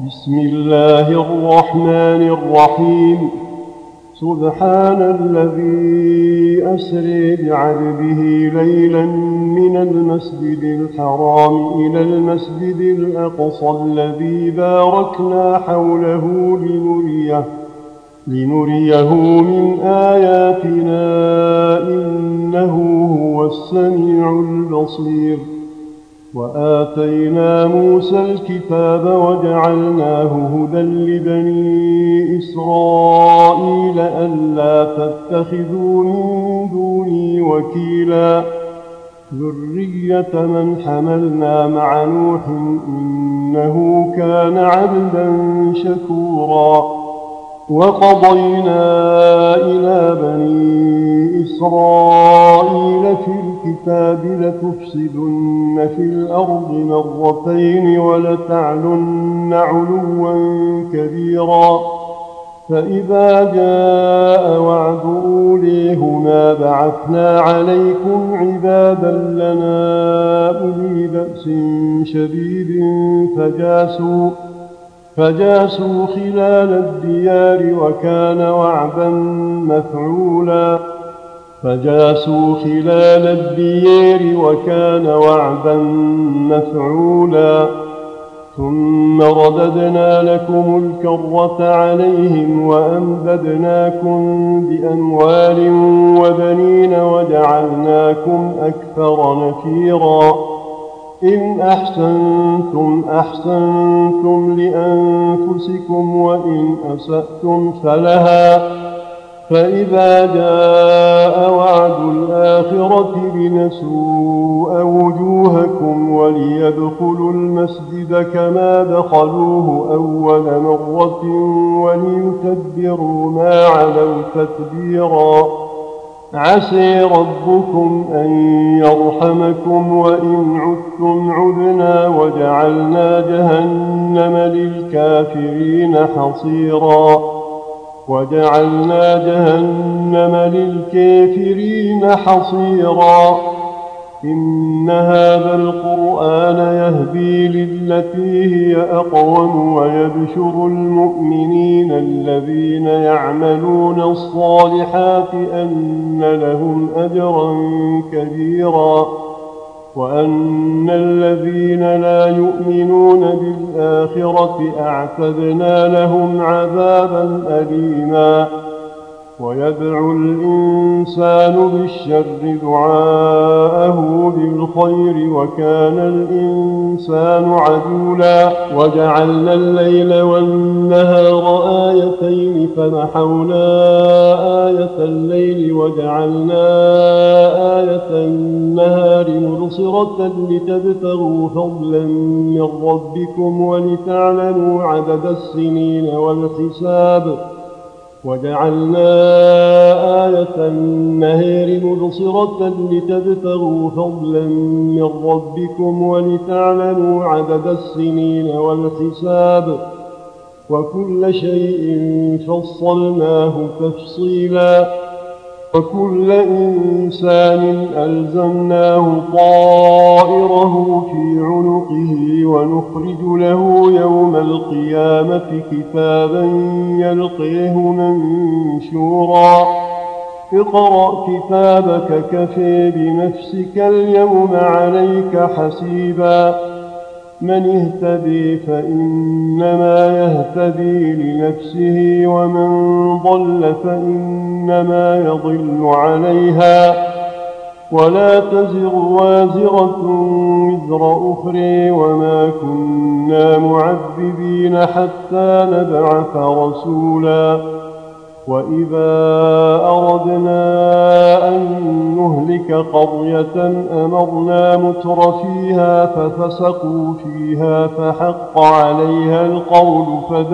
بسم الله الرحمن الرحيم. سبحان الذي أسري بعبده ليلا من المسجد الحرام إلى المسجد الأقصى الذي باركنا حوله لنريه من آياتنا إنه هو السميع البصير. وآتينا موسى الكتاب وجعلناه هدى لبني إسرائيل ألا تتخذوا من دوني وكيلا ذرية من حملنا مع نوح إنه كان عبدا شكورا. وقضينا إلى بني إسرائيل في الكتاب لتفسدن في الأرض مرتين ولتعلن علوا كبيرا. فإذا جاء وعد أوليهما بعثنا عليكم عبادا لنا أولي بأس شديد فجاسوا خلال الديار وكان وعدا مفعولا. ثم رددنا لكم الكرة عليهم وأمددناكم بأموال وبنين وجعلناكم أكثر نفيرا. إن أحسنتم أحسنتم لأنفسكم وإن أسأتم فلها. فإذا جاء وعد الآخرة لنسوء وجوهكم وليدخلوا المسجد كما دخلوه أول مرة وليتبروا ما علوا تتبيرا. عسى ربكم أن يرحمكم وإن عدتم عدنا وجعلنا جهنم للكافرين حصيرا. إن هذا القرآن يهدي للتي هي أقوم ويبشر المؤمنين الذين يعملون الصالحات أن لهم أجرا كبيرا وأن الذين لا يؤمنون بالآخرة أعتدنا لهم عذابا أليما. ويدعو الإنسان بالشر دعاءه بالخير وكان الإنسان عجولا. وجعلنا الليل والنهار آيتين فمحونا آية الليل وجعلنا آية النهار مبصرة لتبتغوا فضلا من ربكم ولتعلموا عدد السنين والحساب. وجعلنا آية النهار مبصرة لتبتغوا فضلا من ربكم ولتعلموا عدد السنين والحساب. وكل شيء فصلناه تفصيلا. وكل إنسان ألزمناه طائره في عنقه ونخرج له يوم القيامة كتابا يلقيه منشورا. اقرأ كتابك كفى بنفسك اليوم عليك حسيبا. من اهتدي فإنما يهتدي لنفسه ومن ضل فإنما يضل عليها ولا تزر وازرة وزر أخرى وما كنا معذبين حتى نبعث رسولا. وإذا أردنا أن نهلك قرية أمرنا متر فيها ففسقوا فيها فحق عليها القول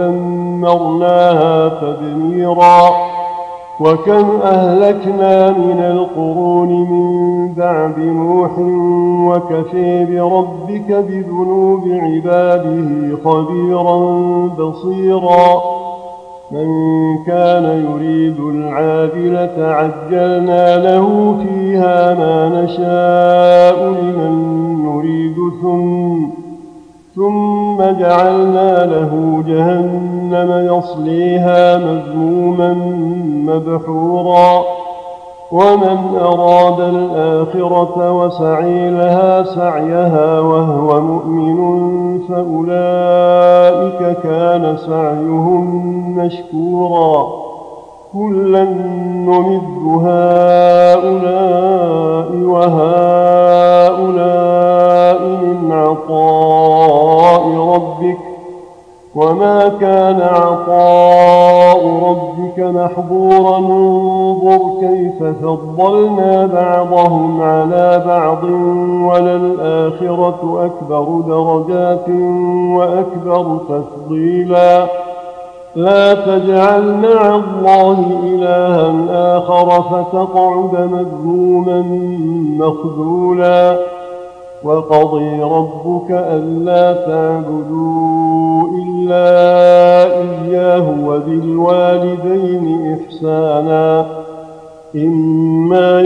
فدمرناها تدميرا. وكم أهلكنا من القرون من بعد نوح وكفى بربك بذنوب عباده خبيرا بصيرا. من كان يريد العاجلة عجلنا له فيها ما نشاء لمن نريد ثم جعلنا له جهنم يصليها مذموما مدحورا ومن أراد الآخرة وسعي لها سعيها وهو مؤمن فأولئك كان سعيهم مشكورا كلا نمد هؤلاء وهؤلاء من عطاء ربك وما كان عطاء ربك محظورا انظر كيف فضلنا بعضهم على بعض وللآخرة أكبر درجات وأكبر تفضيلا لا تجعل مع الله إلها آخر فتقعد مذموما مخذولا وقضي ربك ألا تعبدوا إلا إياه وبالوالدين إحسانا إما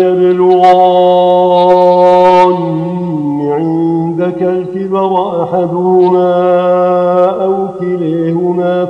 يبلغن عندك الكبر أحدهما أو كليهما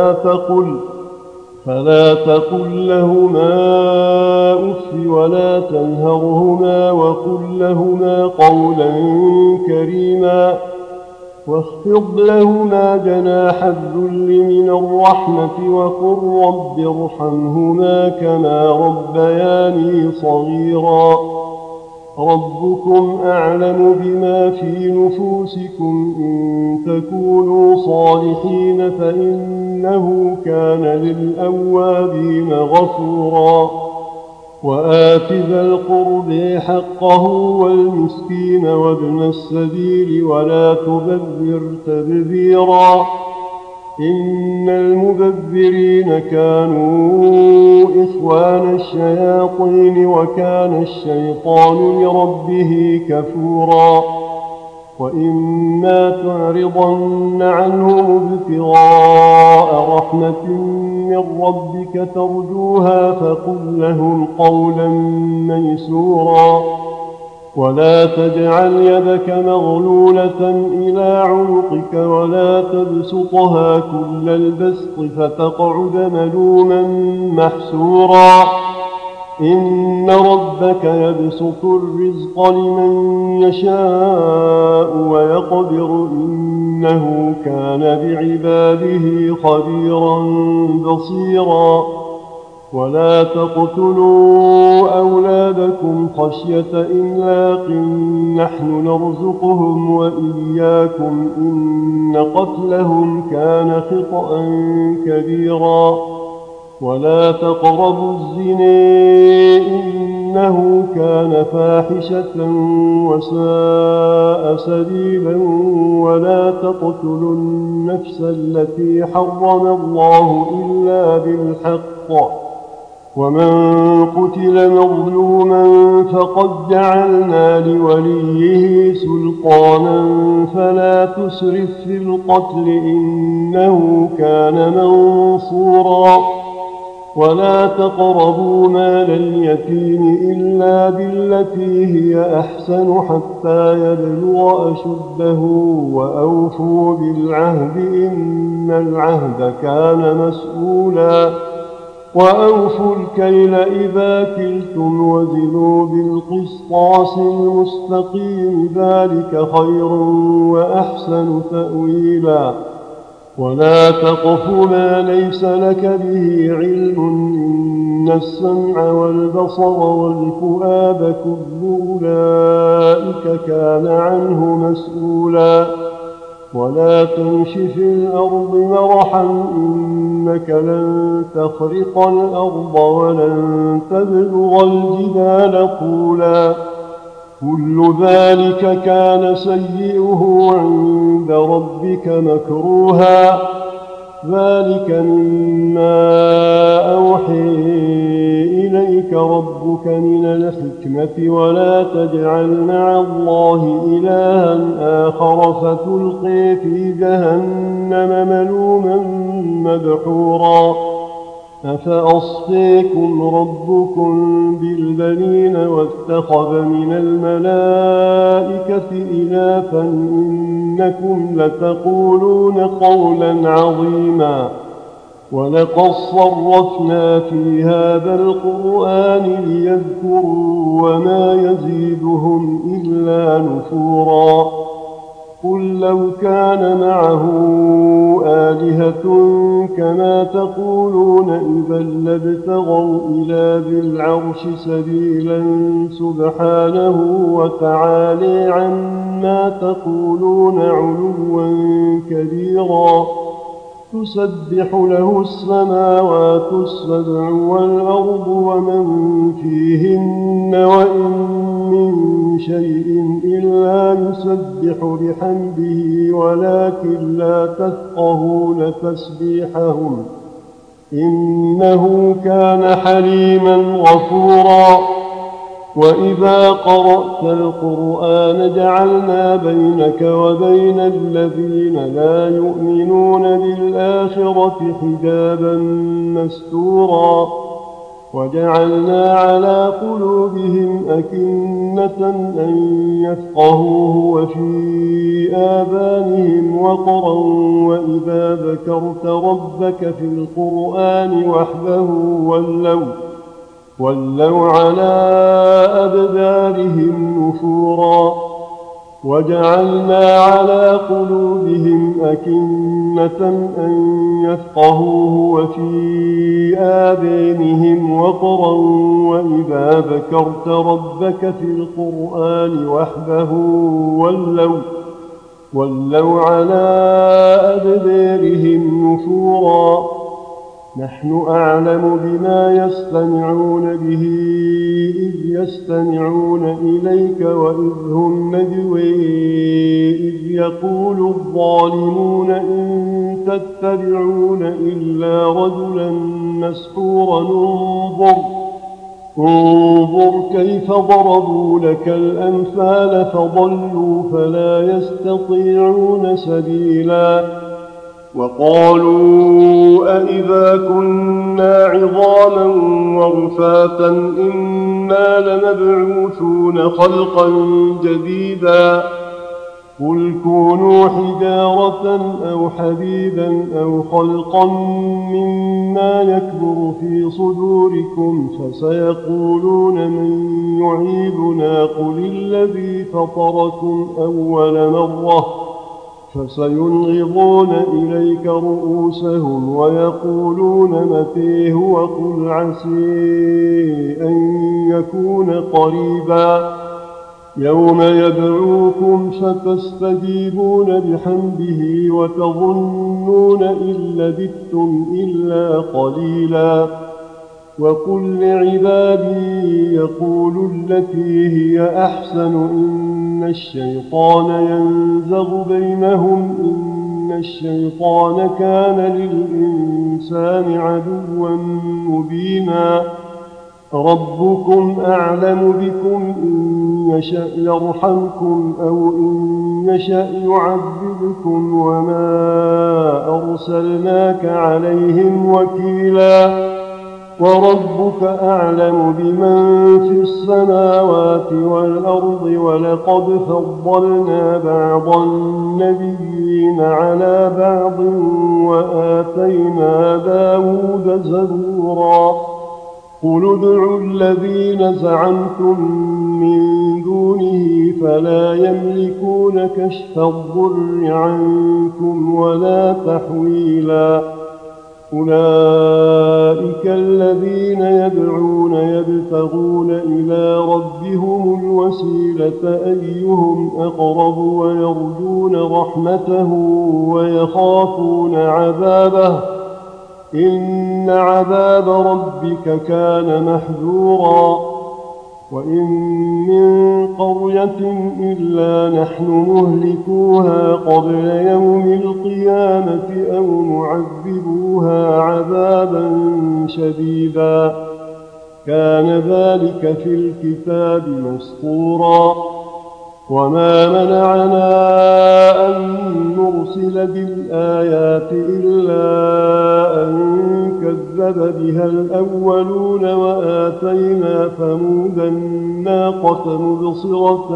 فلا تقل لهما أف ولا تنهرهما وقل لهما قولا كريما واخفض لهما جناح الذل من الرحمة وقل رب ارحمهما كما ربياني صغيرا ربكم أعلم بما في نفوسكم إن تكونوا صالحين فإنه كان للأوابين غفورا وآت ذا القرب حقه والمسكين وابن السبيل ولا تبذر تبذيرا إن المبذرين كانوا إخوان الشياطين وكان الشيطان لربه كفورا وإما تعرضن عنهم ابتغاء رحمة من ربك ترجوها فقل لهم قولا ميسورا ولا تجعل يدك مغلولة إلى عنقك ولا تبسطها كل البسط فتقعد ملوما محسورا إن ربك يبسط الرزق لمن يشاء ويقدر إنه كان بعباده خبيرا بصيرا ولا تقتلوا أولادكم خشية إملاق نحن نرزقهم وإياكم إن قتلهم كان خطأ كبيرا ولا تقربوا الزنا إنه كان فاحشة وساء سبيلا ولا تقتلوا النفس التي حرم الله إلا بالحق ومن قتل مظلوما فقد جعلنا لوليه سلطانا فلا تسرف في القتل إنه كان منصورا ولا تقربوا مال اليتيم إلا بالتي هي أحسن حتى يبلغ أشده وأوفوا بالعهد إن العهد كان مسؤولا وأوفوا الكيل إذا كلتم وزنوا بالقسطاس المستقيم ذلك خير وأحسن تأويلا ولا تقف ما ليس لك به علم إن السمع والبصر والفؤاد كل أولئك كان عنه مسؤولا ولا تمش في الأرض مرحا إنك لن تخرق الأرض ولن تبلغ الجبال طولا كل ذلك كان سيئه عند ربك مكروها ذلك مما أوحي إليك ربك من الحكمة ولا تجعل مع الله إلها آخر فتلقي في جهنم ملوما مدحورا أفأصفيكم ربكم بالبنين واتخذ من الملائكة إناثا إنكم لتقولون قولا عظيما ولقد صرفنا في هذا القرآن ليذكروا وما يزيدهم إلا نفورا قل لو كان معه آلهة كما تقولون إذا لابتغوا إلى ذي العرش سبيلا سبحانه وتعالى عما تقولون علوا كبيرا تسبح له السماوات السبع والأرض ومن فيهن وإن من شيء إلا يسبح بحمده ولكن لا تفقهون تسبيحهم إنه كان حليما غفورا وإذا قرأت القرآن جعلنا بينك وبين الذين لا يؤمنون بالآخرة حجابا مستورا وجعلنا على قلوبهم أكنة أن يفقهوه وفي آذانهم وقرا وإذا ذكرت ربك في القرآن وحده ولوا على أدبارهم نفورا وجعلنا على قلوبهم أكنة أن يفقهوه وفي آذانهم وقرا وإذا ذكرت ربك في القرآن وحده ولوا على أدبارهم نفورا نحن أعلم بما يستمعون به إذ يستمعون إليك وإذ هم نجوى إذ يقول الظالمون إن تتبعون إلا رجلا مسحورا انظر كيف ضربوا لك الأمثال فضلوا فلا يستطيعون سبيلا وقالوا أئذا كنا عظاما ورفاتا إنا لمبعوثون خلقا جديدا قل كونوا حجارة أو حديدا أو خلقا مما يكبر في صدوركم فسيقولون من يعيدنا قل الذي فطركم أول مرة فسينغضون إليك رؤوسهم ويقولون متى هو قل عسى أن يكون قريبا يوم يدعوكم فتستجيبون بحمده وتظنون إن لبثتم إلا قليلا وقل لعبادي يقولوا التي هي أحسن إن الشيطان ينزغ بينهم إن الشيطان كان للإنسان عدوا مبينا ربكم أعلم بكم إن يشأ يرحمكم أو إن يشأ يعذبكم وما أرسلناك عليهم وكيلا وربك أعلم بمن في السماوات والأرض ولقد فضلنا بعض النبيين على بعض وآتينا داود زبورا قل ادعوا الذين زعمتم من دونه فلا يملكون كشف الضر عنكم ولا تحويلا أولئك الذين يدعون يبتغون إلى ربهم الوسيلة أيهم أقرب ويرجون رحمته ويخافون عذابه إن عذاب ربك كان محذورا وإن من قرية إلا نحن مهلكوها قبل يوم القيامة أو معذبوها عذابا شديدا كان ذلك في الكتاب مسطورا وما منعنا أن نرسل بالآيات إلا أن كذب كذب بها الأولون وآتينا ثمود الناقة مبصرة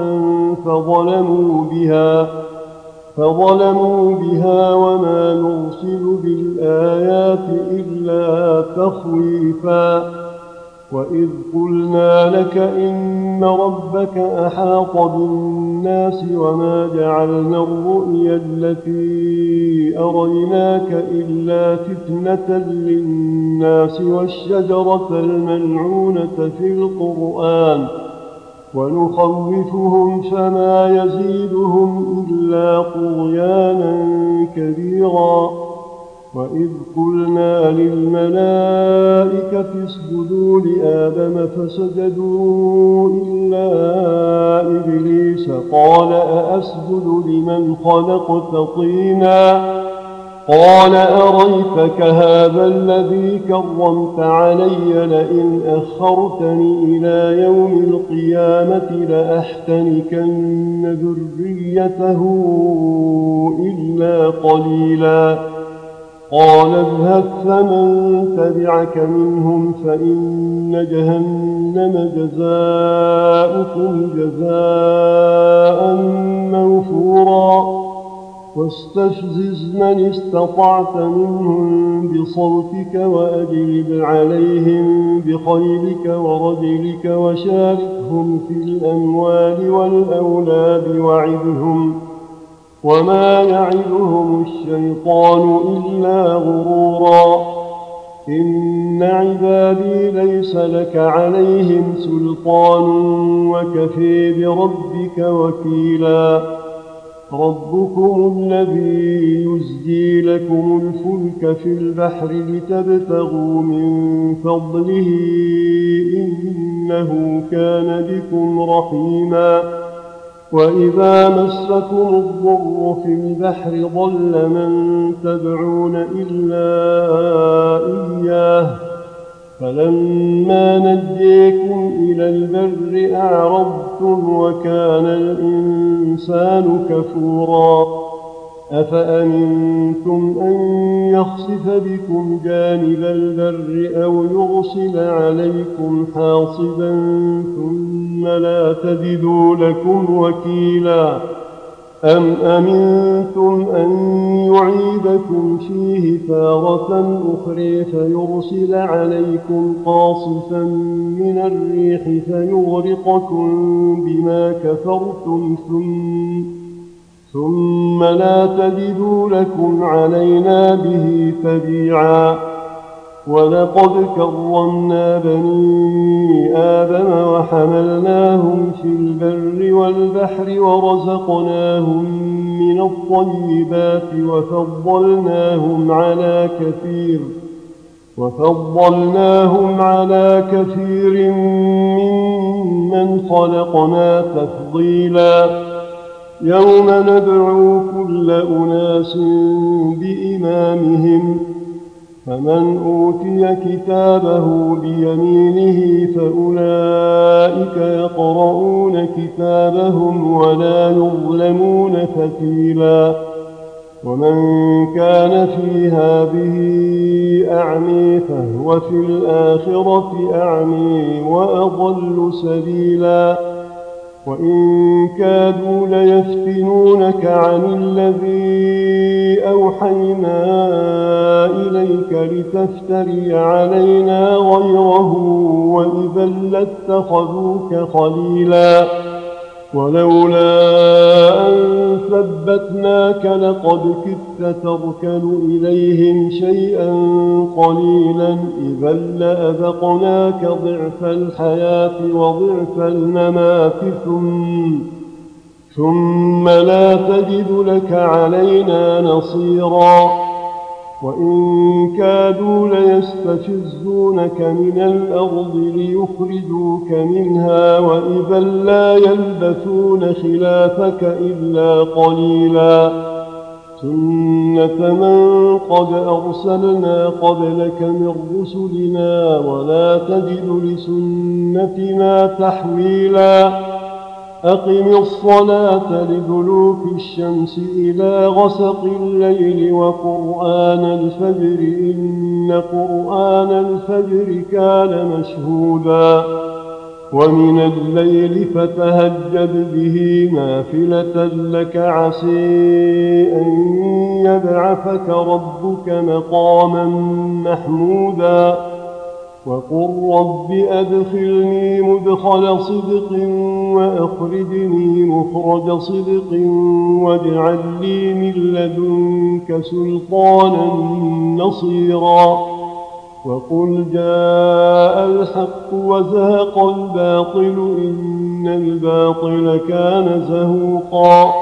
فظلموا بها وما نرسل بالآيات إلا تخويفا وإذ قلنا لك إن ربك أحاط بالناس وما جعلنا الرؤيا التي أريناك إلا فتنة للناس والشجرة الملعونة في القرآن ونخوفهم فما يزيدهم إلا طغيانا كبيرا وإذ قلنا للملائكة اسجدوا لآدم فسجدوا إلا إبليس قال أأسجد لمن خلقت طينا قال أريتك هذا الذي كرمت علي لئن أخرتني إلى يوم القيامة لأحتنكن ذريته إلا قليلا قال اذهب فمن تبعك منهم فإن جهنم جزاؤكم جزاء موفورا واستفزز من استطعت منهم بصوتك وأجلب عليهم بخيلك ورجلك وشاركهم في الأموال والأولاد وعدهم وما يعدهم الشيطان إلا غرورا إن عبادي ليس لك عليهم سلطان وكفي بربك وكيلا ربكم الذي يزجي لكم الفلك في البحر لتبتغوا من فضله إنه كان بكم رحيما وإذا مسكم الضر في البحر ضل من تدعون إلا إياه فلما نجيكم إلى البر أعرضتم وكان الإنسان كفورا أفأمنتم أن يخسف بكم جانب البر أو يرسل عليكم حاصبا ثم لا تجدوا لكم وكيلا أم أمنتم أن يعيدكم فيه تارة أخرى فيرسل عليكم قاصفا من الريح فيغرقكم بما كفرتم ثم لا تجدوا لكم علينا به تبيعا ولقد كرمنا بني آدم وحملناهم في البر والبحر ورزقناهم من الطيبات وفضلناهم على كثير ممن خلقنا تفضيلا يوم ندعو كل أناس بإمامهم فمن أوتي كتابه بيمينه فأولئك يقرؤون كتابهم ولا يظلمون فتيلا ومن كان في هذه أعمي فهو في الآخرة أعمي وأضل سبيلا وإن كادوا ليفتنونك عن الذي أوحينا إليك لتفتري علينا غيره وإذا لاتخذوك خليلا ولولا أن ثبتناك لقد كدت تركن إليهم شيئا قليلا إذا لأذقناك ضعف الحياة وضعف الممات ثم لا تجد لك علينا نصيرا وإن كادوا ليستفزونك من الأرض ليخرجوك منها وإذا لا يلبثون خلافك إلا قليلا سنة من قد أرسلنا قبلك من رسلنا ولا تجد لسنتنا تحويلا أقم الصلاة لدلوك الشمس إلى غسق الليل وقرآن الفجر إن قرآن الفجر كان مشهودا ومن الليل فتهجد به نافلة لك عسى أن يبعثك ربك مقاما محمودا وقل رب أدخلني مدخل صدق وأخرجني مخرج صدق واجعل لي من لدنك سلطانا نصيرا وقل جاء الحق وزهق الباطل إن الباطل كان زهوقا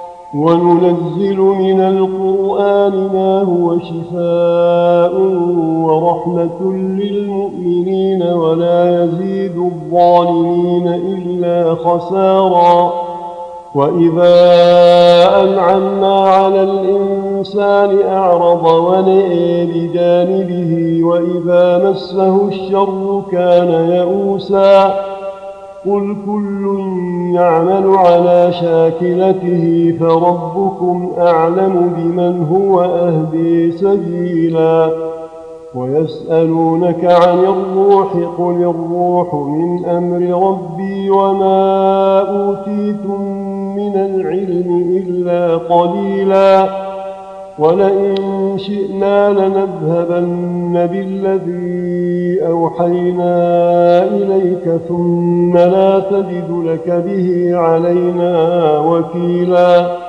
وننزل من القرآن ما هو شفاء ورحمة للمؤمنين ولا يزيد الظالمين إلا خسارا وإذا أنعمنا على الإنسان أعرض ونأى بجانبه وإذا مسه الشر كان يئوسا قل كل يعمل على شاكلته فربكم أعلم بمن هو أهدي سبيلا ويسألونك عن الروح قل الروح من أمر ربي وما أوتيتم من العلم إلا قليلا ولئن شئنا لنذهبن بالذي أوحينا إليك ثم لا تجد لك به علينا وكيلا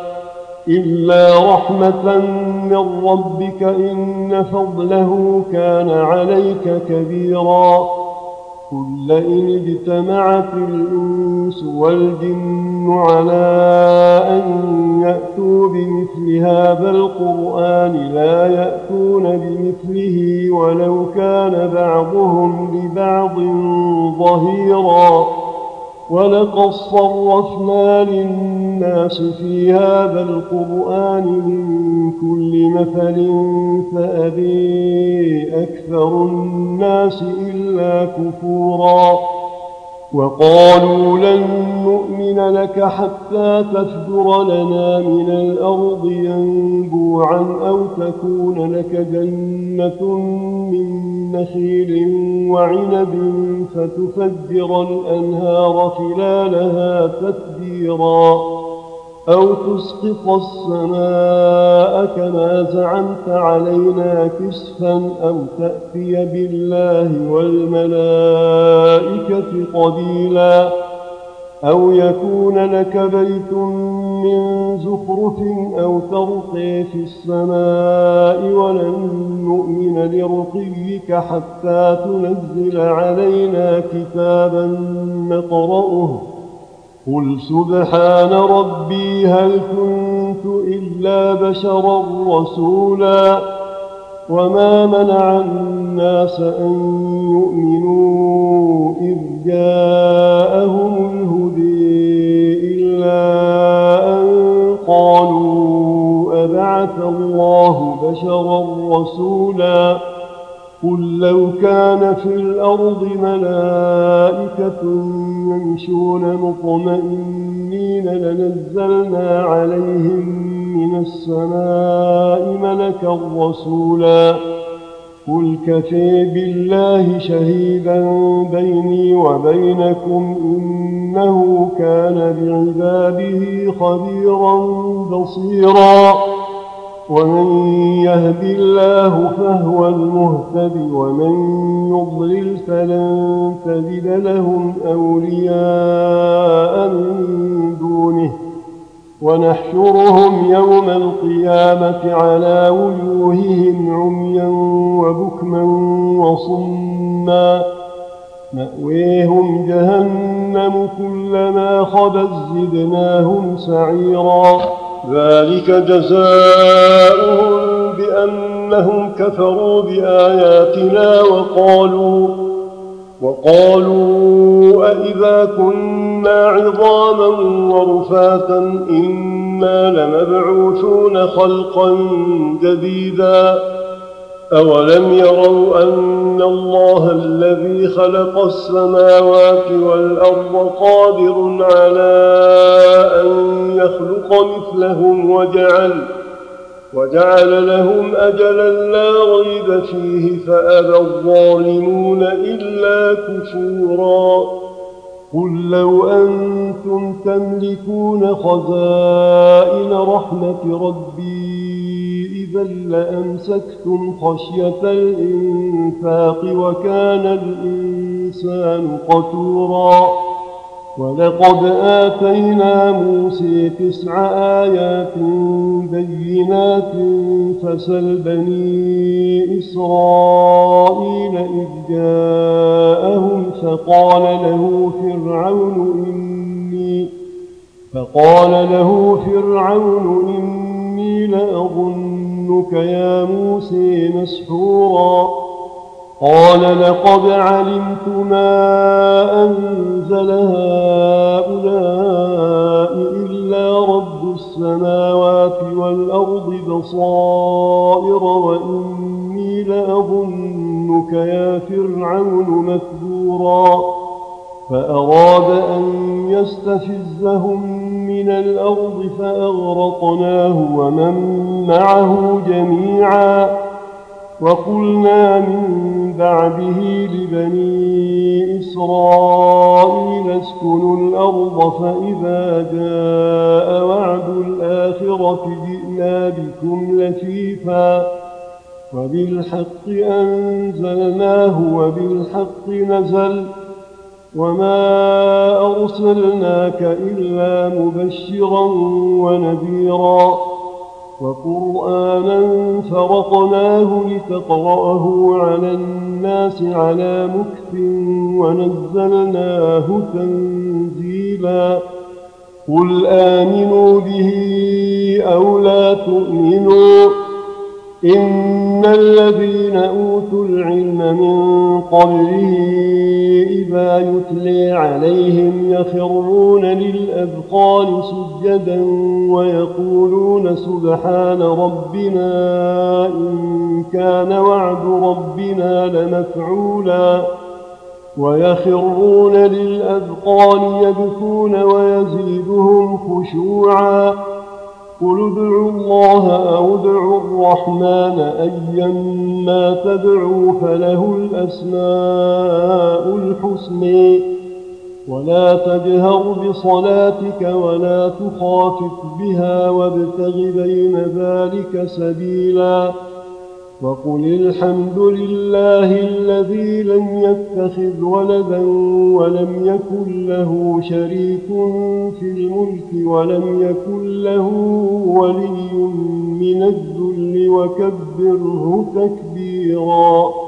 إلا رحمة من ربك إن فضله كان عليك كبيرا قل لئن اجتمعت الإنس والجن على أن يأتوا بمثل هذا القرآن لا يأتون بمثله ولو كان بعضهم لبعض ظهيرا ولقد صرفنا للناس في هذا القرآن من كل مثل فأبي أكثر الناس إلا كفورا وقالوا لن نؤمن لك حتى تفجر لنا من الأرض ينبوعا أو تكون لك جنة من نخيل وعنب فتفجر الأنهار خلالها تفجيرا أو تسقط السماء كما زعمت علينا كسفا أو تأتي بالله والملائكة قبيلا أو يكون لك بيت من زخرف أو ترقي في السماء ولن نؤمن لرقيك حتى تنزل علينا كتابا نقرأه قل سبحان ربي هل كنت إلا بشرا رسولا وما منع الناس أن يؤمنوا إذ جاءهم الهدي إلا أن قالوا أبعث الله بشرا رسولا قل لو كان في الأرض ملائكة يمشون مطمئنين لنزلنا عليهم من السماء ملكا رسولا قل كفى بالله شهيدا بيني وبينكم إنه كان بعباده خبيرا بصيرا ومن يهد الله فهو المهتد ومن يضلل فلن تجد لهم أولياء من دونه ونحشرهم يوم القيامة على وجوههم عميا وبكما وصما مأويهم جهنم كلما خبت زدناهم سعيرا ذلك جزاؤهم بأنهم كفروا بآياتنا وقالوا أئذا كنا عظاما ورفاتا إنا لمبعوثون خلقا جديدا أولم يروا أن الله الذي خلق السماوات والأرض قادر على أن يخلق مثلهم وجعل لهم أجلا لا ريب فيه فأبى الظالمون إلا كفورا قل لو أنتم تملكون خزائن رحمة ربي إذا لأمسكتم خشية الإنفاق وكان الإنسان قتورا ولقد آتينا موسى 9 آيات بينات فسل بني إسرائيل إذ جاءهم فقال له فرعون إني لأظنك يا موسى مسحورا قال لقد علمت ما أنزل هؤلاء إلا رب السماوات والأرض بصائر وإني لأظنك يا فرعون مثبورا فأراد أن يستفزهم من الأرض فأغرقناه ومن معه جميعا وقلنا من بعده لبني إسرائيل اسكنوا الأرض فإذا جاء وعد الآخرة جئنا بكم لفيفا وبالحق أنزلناه وبالحق نزل وما أرسلناك إلا مبشرا ونذيرا وقرآنا فرقناه لتقرأه على الناس على مكث ونزلناه تنزيلا قل آمنوا به أو لا تؤمنوا إن الذين أوتوا العلم من قبله إذا يتلي عليهم يخرون للأذقان سجدا ويقولون سبحان ربنا إن كان وعد ربنا لمفعولا ويخرون للأذقان يبكون ويزيدهم خشوعا قل ادعوا الله أو ادعوا الرحمن أيما تدعوا فله الأسماء الحسنى ولا تجهر بصلاتك ولا تخافت بها وابتغ بين ذلك سبيلا وقل الحمد لله الذي لم يتخذ ولدا ولم يكن له شريك في الملك ولم يكن له ولي من الذل وكبره تكبيرا